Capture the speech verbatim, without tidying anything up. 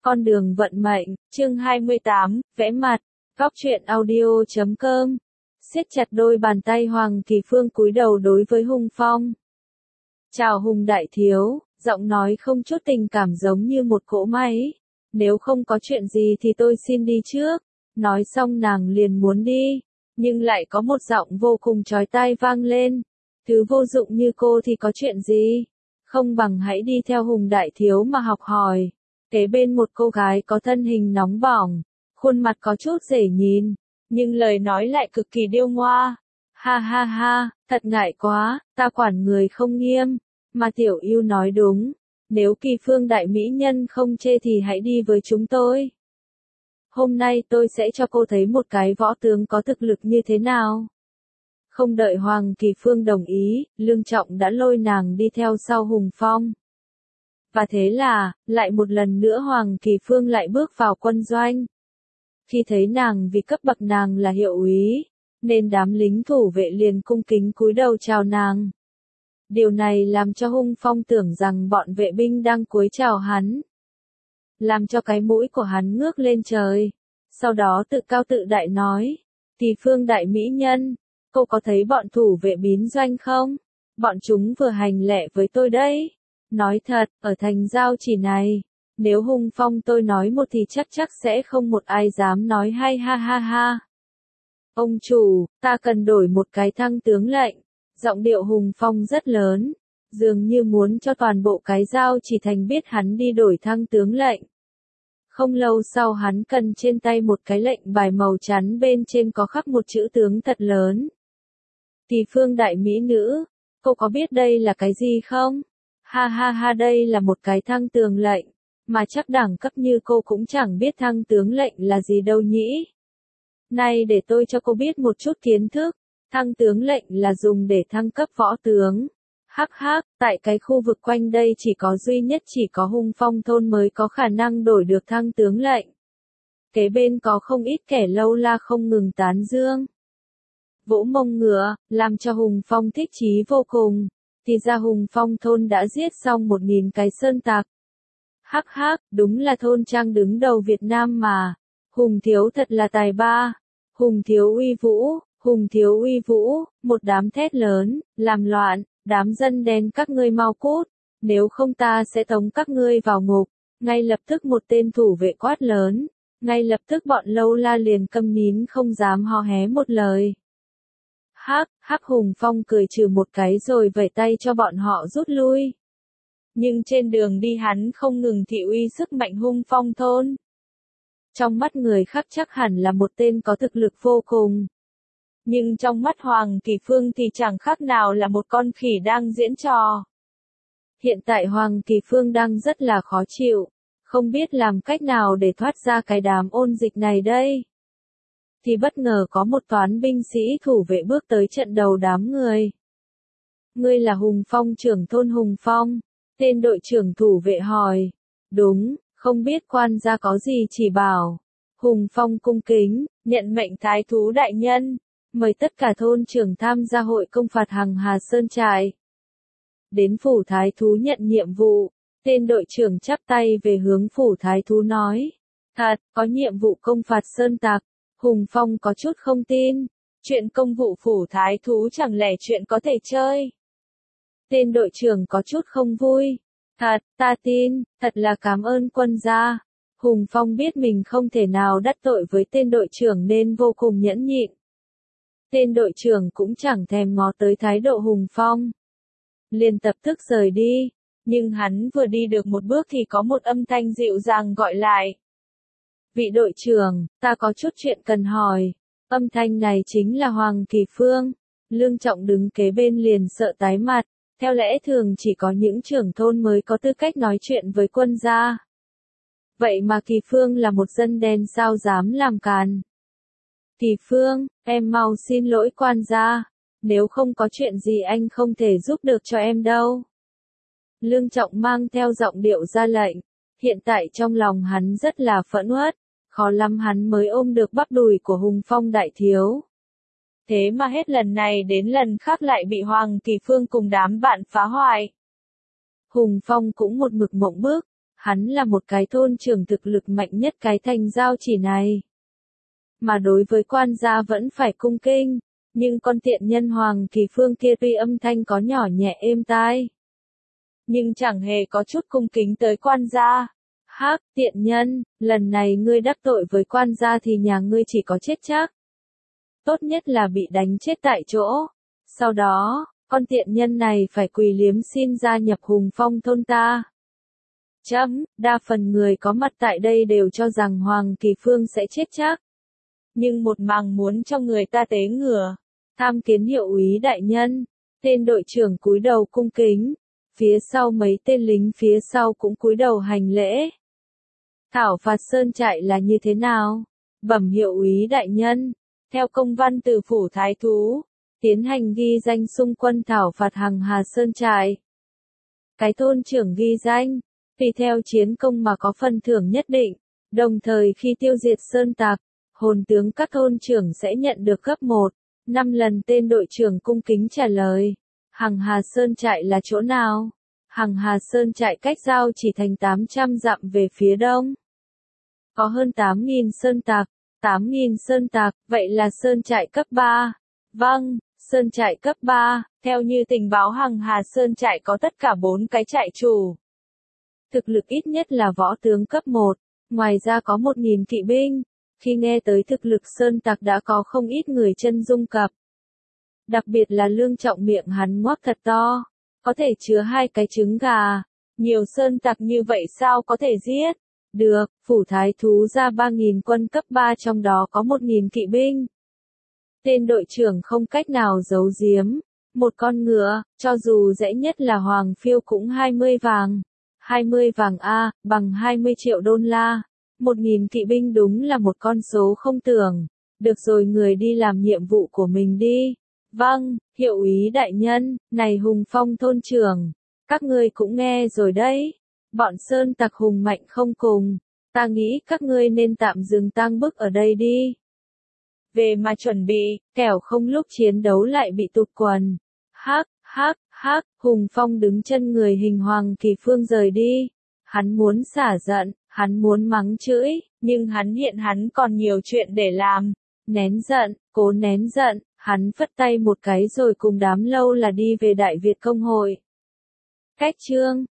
Con đường vận mệnh, chương hai mươi tám, vẽ mặt, góc truyện audio chấm com. Siết chặt đôi bàn tay Hoàng Kỳ Phương cúi đầu đối với Hùng Phong. Chào Hùng đại thiếu, giọng nói không chút tình cảm giống như một cỗ máy. Nếu không có chuyện gì thì tôi xin đi trước. Nói xong nàng liền muốn đi, nhưng lại có một giọng vô cùng chói tai vang lên. Thứ vô dụng như cô thì có chuyện gì? Không bằng hãy đi theo Hùng đại thiếu mà học hỏi. Kế bên một cô gái có thân hình nóng bỏng, khuôn mặt có chút dễ nhìn, nhưng lời nói lại cực kỳ điêu ngoa. Ha ha ha, thật ngại quá, ta quản người không nghiêm, mà tiểu yêu nói đúng, nếu Kỳ Phương đại mỹ nhân không chê thì hãy đi với chúng tôi. Hôm nay tôi sẽ cho cô thấy một cái võ tướng có thực lực như thế nào. Không đợi Hoàng Kỳ Phương đồng ý, Lương Trọng đã lôi nàng đi theo sau Hùng Phong. Và thế là, lại một lần nữa Hoàng Kỳ Phương lại bước vào quân doanh. Khi thấy nàng vì cấp bậc nàng là hiệu úy, nên đám lính thủ vệ liền cung kính cúi đầu chào nàng. Điều này làm cho Hùng Phong tưởng rằng bọn vệ binh đang cúi chào hắn. Làm cho cái mũi của hắn ngước lên trời. Sau đó tự cao tự đại nói, Kỳ Phương đại mỹ nhân, cô có thấy bọn thủ vệ bín doanh không? Bọn chúng vừa hành lễ với tôi đấy. Nói thật, ở thành Giao Chỉ này, nếu Hùng Phong tôi nói một thì chắc chắc sẽ không một ai dám nói hay ha ha ha. Ông chủ, ta cần đổi một cái thăng tướng lệnh. Giọng điệu Hùng Phong rất lớn, dường như muốn cho toàn bộ cái Giao Chỉ thành biết hắn đi đổi thăng tướng lệnh. Không lâu sau hắn cầm trên tay một cái lệnh bài màu trắng bên trên có khắc một chữ tướng thật lớn. Kỳ Phương đại mỹ nữ, cô có biết đây là cái gì không? Ha ha ha, đây là một cái thăng tướng lệnh, mà chắc đẳng cấp như cô cũng chẳng biết thăng tướng lệnh là gì đâu nhỉ. Này để tôi cho cô biết một chút kiến thức, thăng tướng lệnh là dùng để thăng cấp võ tướng. Hắc hắc, tại cái khu vực quanh đây chỉ có duy nhất chỉ có Hùng Phong thôn mới có khả năng đổi được thăng tướng lệnh. Kế bên có không ít kẻ lâu la không ngừng tán dương. Vỗ mông ngựa, làm cho Hùng Phong thích chí vô cùng. Thì ra Hùng Phong thôn đã giết xong một nghìn cái sơn tặc. Hắc hắc, đúng là thôn trang đứng đầu Việt Nam mà. Hùng thiếu thật là tài ba. Hùng thiếu uy vũ, Hùng thiếu uy vũ, một đám thét lớn, làm loạn, đám dân đen các ngươi mau cút, nếu không ta sẽ tống các ngươi vào ngục. Ngay lập tức một tên thủ vệ quát lớn, ngay lập tức bọn lâu la liền câm nín không dám hò hé một lời. Hắc, Hắc Hùng Phong cười trừ một cái rồi vẫy tay cho bọn họ rút lui. Nhưng trên đường đi hắn không ngừng thị uy sức mạnh Hùng Phong thôn. Trong mắt người khác chắc hẳn là một tên có thực lực vô cùng. Nhưng trong mắt Hoàng Kỳ Phương thì chẳng khác nào là một con khỉ đang diễn trò. Hiện tại Hoàng Kỳ Phương đang rất là khó chịu, không biết làm cách nào để thoát ra cái đám ôn dịch này đây. Thì bất ngờ có một toán binh sĩ thủ vệ bước tới trận đầu đám người. Ngươi là Hùng Phong trưởng thôn Hùng Phong, tên đội trưởng thủ vệ hỏi. Đúng, không biết quan gia có gì chỉ bảo. Hùng Phong cung kính, nhận mệnh thái thú đại nhân, mời tất cả thôn trưởng tham gia hội công phạt Hằng Hà Sơn Trại. Đến phủ thái thú nhận nhiệm vụ, tên đội trưởng chắp tay về hướng phủ thái thú nói. Thật, có nhiệm vụ công phạt Sơn Tặc. Hùng Phong có chút không tin, chuyện công vụ phủ thái thú chẳng lẽ chuyện có thể chơi. Tên đội trưởng có chút không vui. Thật, ta tin, thật là cảm ơn quân gia. Hùng Phong biết mình không thể nào đắc tội với tên đội trưởng nên vô cùng nhẫn nhịn. Tên đội trưởng cũng chẳng thèm ngó tới thái độ Hùng Phong. Liền tập tức rời đi, nhưng hắn vừa đi được một bước thì có một âm thanh dịu dàng gọi lại. Vị đội trưởng, ta có chút chuyện cần hỏi. Âm thanh này chính là Hoàng Kỳ Phương. Lương Trọng đứng kế bên liền sợ tái mặt. Theo lẽ thường chỉ có những trưởng thôn mới có tư cách nói chuyện với quân gia. Vậy mà Kỳ Phương là một dân đen sao dám làm càn. Kỳ Phương, em mau xin lỗi quan gia. Nếu không có chuyện gì anh không thể giúp được cho em đâu. Lương Trọng mang theo giọng điệu ra lệnh. Hiện tại trong lòng hắn rất là phẫn uất. Khó lắm hắn mới ôm được bắp đùi của Hùng Phong đại thiếu. Thế mà hết lần này đến lần khác lại bị Hoàng Kỳ Phương cùng đám bạn phá hoại. Hùng Phong cũng một mực mộng bức, Hắn là một cái thôn trưởng thực lực mạnh nhất cái thành Giao Chỉ này. Mà đối với quan gia vẫn phải cung kinh, nhưng con tiện nhân Hoàng Kỳ Phương kia tuy âm thanh có nhỏ nhẹ êm tai, nhưng chẳng hề có chút cung kính tới quan gia. Hắc, tiện nhân, lần này ngươi đắc tội với quan gia thì nhà ngươi chỉ có chết chắc. Tốt nhất là bị đánh chết tại chỗ. Sau đó, con tiện nhân này phải quỳ liếm xin gia nhập Hùng Phong thôn ta. Chấm, đa phần người có mặt tại đây đều cho rằng Hoàng Kỳ Phương sẽ chết chắc. Nhưng một màng muốn cho người ta tế ngửa. Tham kiến hiệu úy đại nhân. Tên đội trưởng cúi đầu cung kính. Phía sau mấy tên lính phía sau cũng cúi đầu hành lễ. Thảo phạt sơn trại là như thế nào? Bẩm hiệu úy đại nhân. Theo công văn từ phủ thái thú, tiến hành ghi danh xung quân thảo phạt Hằng Hà sơn trại. Cái thôn trưởng ghi danh, tùy theo chiến công mà có phần thưởng nhất định, đồng thời khi tiêu diệt sơn tặc, hồn tướng các thôn trưởng sẽ nhận được gấp một, năm lần. Tên đội trưởng cung kính trả lời. Hằng Hà sơn trại là chỗ nào? Hằng Hà sơn trại cách Giao Chỉ thành tám trăm dặm về phía đông. Có hơn tám nghìn sơn tặc. tám nghìn sơn tặc, vậy là sơn trại cấp ba. Vâng, sơn trại cấp ba, theo như tình báo Hằng Hà sơn trại có tất cả bốn cái trại chủ. Thực lực ít nhất là võ tướng cấp một, ngoài ra có một nghìn kỵ binh. Khi nghe tới thực lực sơn tặc đã có không ít người chân rung cập. Đặc biệt là Lương Trọng miệng hắn ngoác thật to, có thể chứa hai cái trứng gà. Nhiều sơn tặc như vậy sao có thể giết? Được, phủ thái thú ra ba nghìn quân cấp ba trong đó có một nghìn kỵ binh. Tên đội trưởng không cách nào giấu giếm. Một con ngựa, cho dù dễ nhất là Hoàng Phiêu cũng hai mươi vàng. hai mươi vàng A, bằng hai mươi triệu đô la. một nghìn kỵ binh đúng là một con số không tưởng. Được rồi, người đi làm nhiệm vụ của mình đi. Vâng, hiệu úy đại nhân, này Hùng Phong thôn trưởng. Các ngươi cũng nghe rồi đấy. Bọn sơn tặc hùng mạnh không cùng. Ta nghĩ các ngươi nên tạm dừng tang bức ở đây đi. Về mà chuẩn bị, kẻo không lúc chiến đấu lại bị tụt quần. Hắc, hắc, hắc, Hùng Phong đứng chân người hình Hoàng Kỳ Phương rời đi. Hắn muốn xả giận, hắn muốn mắng chửi, nhưng hắn hiện hắn còn nhiều chuyện để làm. Nén giận, cố nén giận, hắn phất tay một cái rồi cùng đám lâu là đi về Đại Việt Công hội. Cách chương